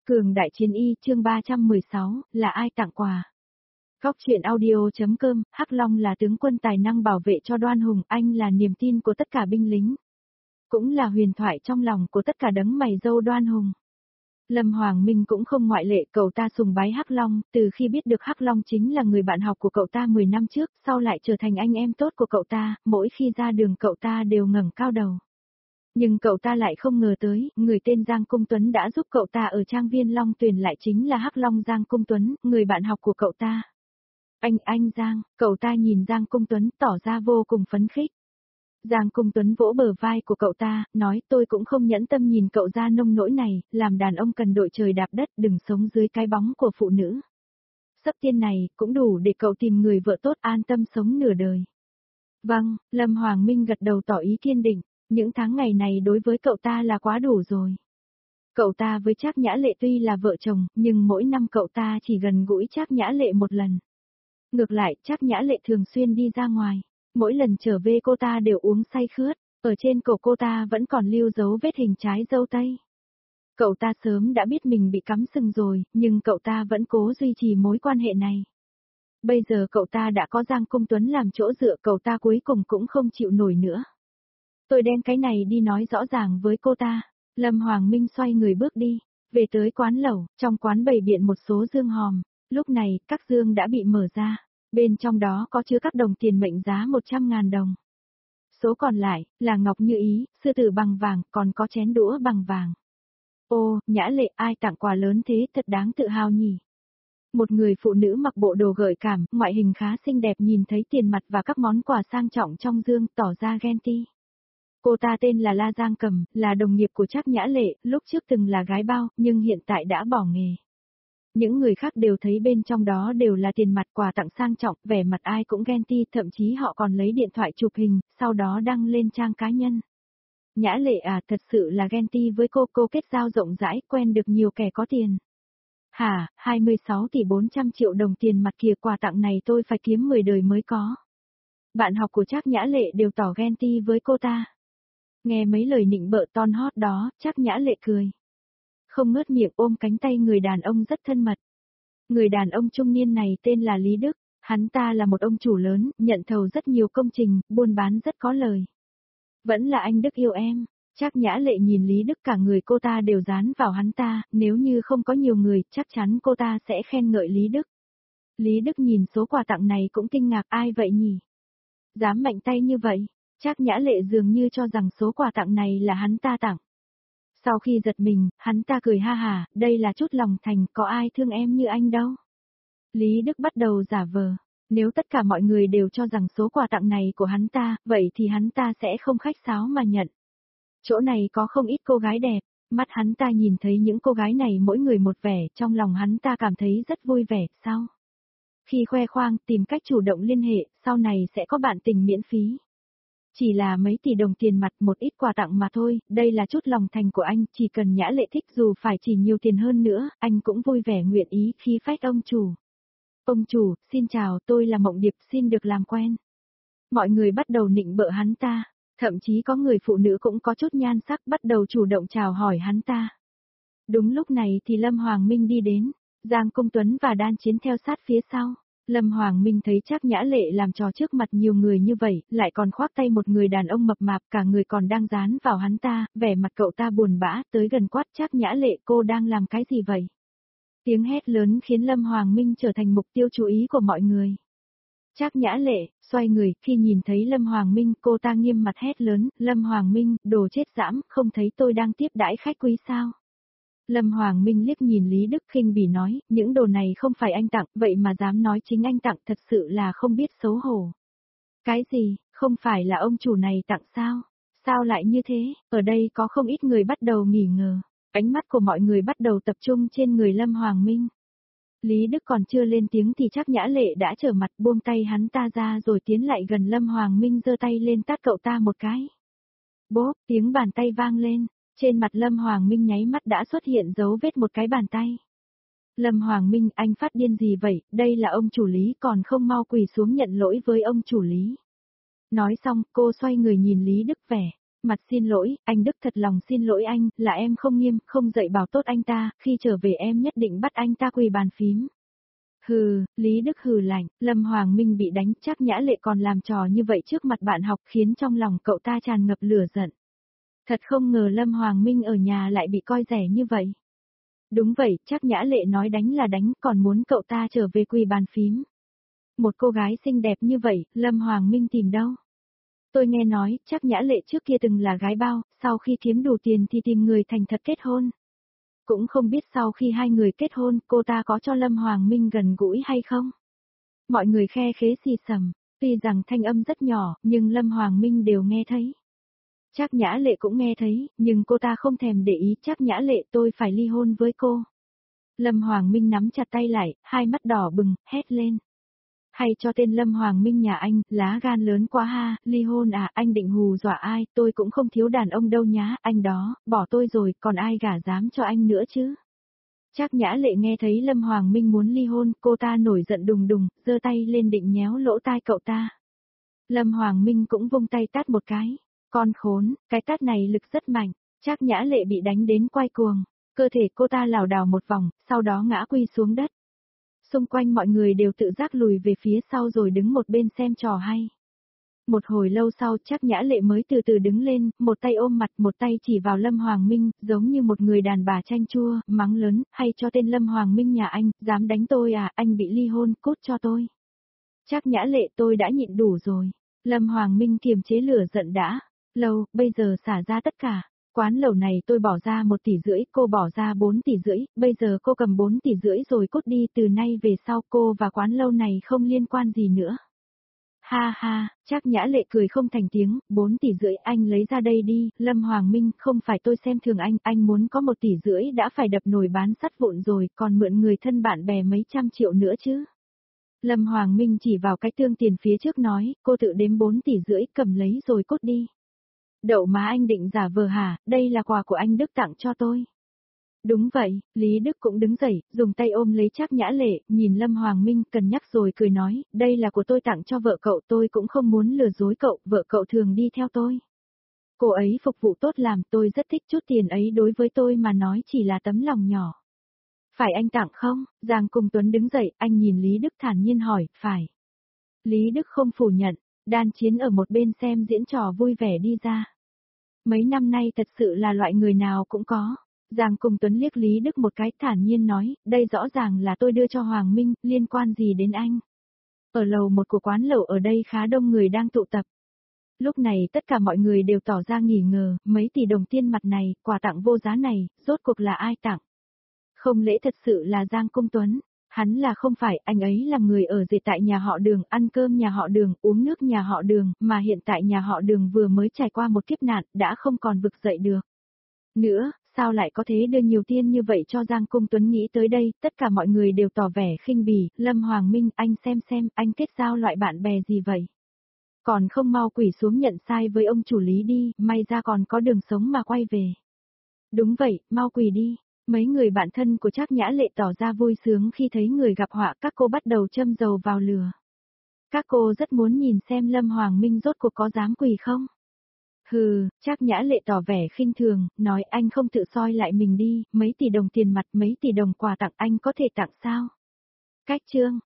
Cường Đại Chiến Y chương 316, là ai tặng quà? Góc truyện audio.com, Hắc Long là tướng quân tài năng bảo vệ cho Đoan Hùng, anh là niềm tin của tất cả binh lính. Cũng là huyền thoại trong lòng của tất cả đấng mày râu Đoan Hùng. Lâm Hoàng Minh cũng không ngoại lệ, cậu ta sùng bái Hắc Long, từ khi biết được Hắc Long chính là người bạn học của cậu ta 10 năm trước, sau lại trở thành anh em tốt của cậu ta, mỗi khi ra đường cậu ta đều ngẩng cao đầu. Nhưng cậu ta lại không ngờ tới, người tên Giang Cung Tuấn đã giúp cậu ta ở trang viên Long Tuyền lại chính là Hắc Long Giang Cung Tuấn, người bạn học của cậu ta. Anh Giang, cậu ta nhìn Giang Cung Tuấn tỏ ra vô cùng phấn khích. Giang Cung Tuấn vỗ bờ vai của cậu ta, nói tôi cũng không nhẫn tâm nhìn cậu ra nông nỗi này, làm đàn ông cần đội trời đạp đất, đừng sống dưới cái bóng của phụ nữ. Sấp tiền này cũng đủ để cậu tìm người vợ tốt an tâm sống nửa đời. Vâng, Lâm Hoàng Minh gật đầu tỏ ý kiên định. Những tháng ngày này đối với cậu ta là quá đủ rồi. Cậu ta với Trác Nhã Lệ tuy là vợ chồng, nhưng mỗi năm cậu ta chỉ gần gũi Trác Nhã Lệ một lần. Ngược lại, Trác Nhã Lệ thường xuyên đi ra ngoài. Mỗi lần trở về cô ta đều uống say khướt, ở trên cổ cô ta vẫn còn lưu dấu vết hình trái dâu tây. Cậu ta sớm đã biết mình bị cắm sừng rồi, nhưng cậu ta vẫn cố duy trì mối quan hệ này. Bây giờ cậu ta đã có Giang Cung Tuấn làm chỗ dựa, cậu ta cuối cùng cũng không chịu nổi nữa. Tôi đem cái này đi nói rõ ràng với cô ta. Lâm Hoàng Minh xoay người bước đi, về tới quán lẩu, trong quán bày biện một số dương hòm. Lúc này, các dương đã bị mở ra, bên trong đó có chứa các đồng tiền mệnh giá 100.000 đồng. Số còn lại, là ngọc như ý, sư tử bằng vàng, còn có chén đũa bằng vàng. Ô, Nhã Lệ, ai tặng quà lớn thế, thật đáng tự hào nhỉ. Một người phụ nữ mặc bộ đồ gợi cảm, ngoại hình khá xinh đẹp nhìn thấy tiền mặt và các món quà sang trọng trong dương, tỏ ra ghen ti. Cô ta tên là La Giang Cầm, là đồng nghiệp của Trác Nhã Lệ, lúc trước từng là gái bao, nhưng hiện tại đã bỏ nghề. Những người khác đều thấy bên trong đó đều là tiền mặt quà tặng sang trọng, vẻ mặt ai cũng ghen ti, thậm chí họ còn lấy điện thoại chụp hình, sau đó đăng lên trang cá nhân. Nhã Lệ à, thật sự là ghen ti với cô kết giao rộng rãi, quen được nhiều kẻ có tiền. Hả, 26 tỷ 400 triệu đồng tiền mặt kìa, quà tặng này tôi phải kiếm 10 đời mới có. Bạn học của Trác Nhã Lệ đều tỏ ghen ti với cô ta. Nghe mấy lời nịnh bợ ton hót đó, Trác Nhã Lệ cười. Không ngớt miệng ôm cánh tay người đàn ông rất thân mật. Người đàn ông trung niên này tên là Lý Đức, hắn ta là một ông chủ lớn, nhận thầu rất nhiều công trình, buôn bán rất có lời. Vẫn là anh Đức yêu em. Trác Nhã Lệ nhìn Lý Đức, cả người cô ta đều dán vào hắn ta, nếu như không có nhiều người, chắc chắn cô ta sẽ khen ngợi Lý Đức. Lý Đức nhìn số quà tặng này cũng kinh ngạc, ai vậy nhỉ? Dám mạnh tay như vậy. Trác Nhã Lệ dường như cho rằng số quà tặng này là hắn ta tặng. Sau khi giật mình, hắn ta cười ha hả, đây là chút lòng thành, có ai thương em như anh đâu. Lý Đức bắt đầu giả vờ, nếu tất cả mọi người đều cho rằng số quà tặng này của hắn ta, vậy thì hắn ta sẽ không khách sáo mà nhận. Chỗ này có không ít cô gái đẹp, mắt hắn ta nhìn thấy những cô gái này mỗi người một vẻ, trong lòng hắn ta cảm thấy rất vui vẻ, sao? Khi khoe khoang, tìm cách chủ động liên hệ, sau này sẽ có bạn tình miễn phí. Chỉ là mấy tỷ đồng tiền mặt, một ít quà tặng mà thôi, đây là chút lòng thành của anh, chỉ cần Nhã Lệ thích dù phải chỉ nhiều tiền hơn nữa, anh cũng vui vẻ nguyện ý khi phách ông chủ. Ông chủ, xin chào, tôi là Mộng Điệp, xin được làm quen. Mọi người bắt đầu nịnh bợ hắn ta, thậm chí có người phụ nữ cũng có chút nhan sắc bắt đầu chủ động chào hỏi hắn ta. Đúng lúc này thì Lâm Hoàng Minh đi đến, Giang Cung Tuấn và Đan Chiến theo sát phía sau. Lâm Hoàng Minh thấy Trác Nhã Lệ làm trò trước mặt nhiều người như vậy, lại còn khoác tay một người đàn ông mập mạp, cả người còn đang dán vào hắn ta, vẻ mặt cậu ta buồn bã, tới gần quát Trác Nhã Lệ, cô đang làm cái gì vậy? Tiếng hét lớn khiến Lâm Hoàng Minh trở thành mục tiêu chú ý của mọi người. Trác Nhã Lệ, xoay người, khi nhìn thấy Lâm Hoàng Minh, cô ta nghiêm mặt hét lớn, Lâm Hoàng Minh, đồ chết dãm, không thấy tôi đang tiếp đãi khách quý sao? Lâm Hoàng Minh liếc nhìn Lý Đức khinh bỉ nói, những đồ này không phải anh tặng, vậy mà dám nói chính anh tặng, thật sự là không biết xấu hổ. Cái gì, không phải là ông chủ này tặng sao? Sao lại như thế? Ở đây có không ít người bắt đầu nghi ngờ. Ánh mắt của mọi người bắt đầu tập trung trên người Lâm Hoàng Minh. Lý Đức còn chưa lên tiếng thì Trác Nhã Lệ đã trở mặt, buông tay hắn ta ra rồi tiến lại gần Lâm Hoàng Minh, giơ tay lên tát cậu ta một cái. Bốp, tiếng bàn tay vang lên. Trên mặt Lâm Hoàng Minh nháy mắt đã xuất hiện dấu vết một cái bàn tay. Lâm Hoàng Minh, anh phát điên gì vậy, đây là ông chủ Lý, còn không mau quỳ xuống nhận lỗi với ông chủ Lý. Nói xong, cô xoay người nhìn Lý Đức, vẻ Mặt xin lỗi, anh Đức thật lòng xin lỗi anh, là em không nghiêm, không dạy bảo tốt anh ta, khi trở về em nhất định bắt anh ta quỳ bàn phím. Hừ, Lý Đức hừ lạnh, Lâm Hoàng Minh bị đánh, Trác Nhã Lệ còn làm trò như vậy trước mặt bạn học khiến trong lòng cậu ta tràn ngập lửa giận. Thật không ngờ Lâm Hoàng Minh ở nhà lại bị coi rẻ như vậy. Đúng vậy, Trác Nhã Lệ nói đánh là đánh, còn muốn cậu ta trở về quỳ bàn phím. Một cô gái xinh đẹp như vậy, Lâm Hoàng Minh tìm đâu? Tôi nghe nói, Trác Nhã Lệ trước kia từng là gái bao, sau khi kiếm đủ tiền thì tìm người thành thật kết hôn. Cũng không biết sau khi hai người kết hôn, cô ta có cho Lâm Hoàng Minh gần gũi hay không? Mọi người khe khế xì xầm, tuy rằng thanh âm rất nhỏ, nhưng Lâm Hoàng Minh đều nghe thấy. Trác Nhã Lệ cũng nghe thấy, nhưng cô ta không thèm để ý. Trác Nhã Lệ, tôi phải ly hôn với cô. Lâm Hoàng Minh nắm chặt tay lại, hai mắt đỏ bừng, hét lên. Hay cho tên Lâm Hoàng Minh nhà anh, lá gan lớn quá ha, ly hôn à, anh định hù dọa ai, tôi cũng không thiếu đàn ông đâu nhá, anh đó, bỏ tôi rồi, còn ai gả dám cho anh nữa chứ. Trác Nhã Lệ nghe thấy Lâm Hoàng Minh muốn ly hôn, cô ta nổi giận đùng đùng, giơ tay lên định nhéo lỗ tai cậu ta. Lâm Hoàng Minh cũng vung tay tát một cái. Con khốn, cái tát này lực rất mạnh. Trác Nhã Lệ bị đánh đến quay cuồng, cơ thể cô ta lảo đảo một vòng, sau đó ngã quỳ xuống đất. Xung quanh mọi người đều tự giác lùi về phía sau rồi đứng một bên xem trò hay. Một hồi lâu sau Trác Nhã Lệ mới từ từ đứng lên, một tay ôm mặt, một tay chỉ vào Lâm Hoàng Minh, giống như một người đàn bà chanh chua, mắng lớn, hay cho tên Lâm Hoàng Minh nhà anh, dám đánh tôi à, anh bị ly hôn, cút cho tôi. Trác Nhã Lệ, tôi đã nhịn đủ rồi. Lâm Hoàng Minh kiềm chế lửa giận đã. Lâu, bây giờ xả ra tất cả. Quán lẩu này tôi bỏ ra 1,5 tỷ, cô bỏ ra 4,5 tỷ, bây giờ cô cầm 4,5 tỷ rồi cút đi, từ nay về sau cô và quán lâu này không liên quan gì nữa. Ha ha, Trác Nhã Lệ cười không thành tiếng, 4,5 tỷ anh lấy ra đây đi, Lâm Hoàng Minh, không phải tôi xem thường anh muốn có 1,5 tỷ đã phải đập nồi bán sắt vụn rồi, còn mượn người thân bạn bè mấy trăm triệu nữa chứ. Lâm Hoàng Minh chỉ vào cái tương tiền phía trước nói, cô tự đếm 4,5 tỷ cầm lấy rồi cút đi. Đậu má, anh định giả vờ hả, đây là quà của anh Đức tặng cho tôi. Đúng vậy, Lý Đức cũng đứng dậy, dùng tay ôm lấy Trác Nhã Lệ, nhìn Lâm Hoàng Minh cân nhắc rồi cười nói, đây là của tôi tặng cho vợ cậu, tôi cũng không muốn lừa dối cậu, vợ cậu thường đi theo tôi. Cô ấy phục vụ tốt làm, tôi rất thích, chút tiền ấy đối với tôi mà nói chỉ là tấm lòng nhỏ. Phải anh tặng không? Giang Cung Tuấn đứng dậy, anh nhìn Lý Đức thản nhiên hỏi, phải. Lý Đức không phủ nhận, Đan Chiến ở một bên xem diễn trò vui vẻ đi ra. Mấy năm nay thật sự là loại người nào cũng có. Giang Cung Tuấn liếc Lý Đức một cái thản nhiên nói, đây rõ ràng là tôi đưa cho Hoàng Minh, liên quan gì đến anh. Ở lầu một của quán lẩu ở đây khá đông người đang tụ tập. Lúc này tất cả mọi người đều tỏ ra nghi ngờ, mấy tỷ đồng tiền mặt này, quà tặng vô giá này, rốt cuộc là ai tặng? Không lẽ thật sự là Giang Cung Tuấn? Hắn là không phải, anh ấy là người ở rể tại nhà họ Đường, ăn cơm nhà họ Đường, uống nước nhà họ Đường, mà hiện tại nhà họ Đường vừa mới trải qua một kiếp nạn, đã không còn vực dậy được. Nữa, sao lại có thể đưa nhiều tiền như vậy cho Giang Cung Tuấn? Nghĩ tới đây, tất cả mọi người đều tỏ vẻ khinh bỉ, Lâm Hoàng Minh, anh xem, anh kết giao loại bạn bè gì vậy? Còn không mau quỳ xuống nhận sai với ông chủ Lý đi, may ra còn có đường sống mà quay về. Đúng vậy, mau quỳ đi. Mấy người bạn thân của Trác Nhã Lệ tỏ ra vui sướng khi thấy người gặp họa, các cô bắt đầu châm dầu vào lửa. Các cô rất muốn nhìn xem Lâm Hoàng Minh rốt cuộc có dám quỳ không? Hừ, Trác Nhã Lệ tỏ vẻ khinh thường, nói anh không tự soi lại mình đi, mấy tỷ đồng tiền mặt, mấy tỷ đồng quà tặng anh có thể tặng sao? Cách chương.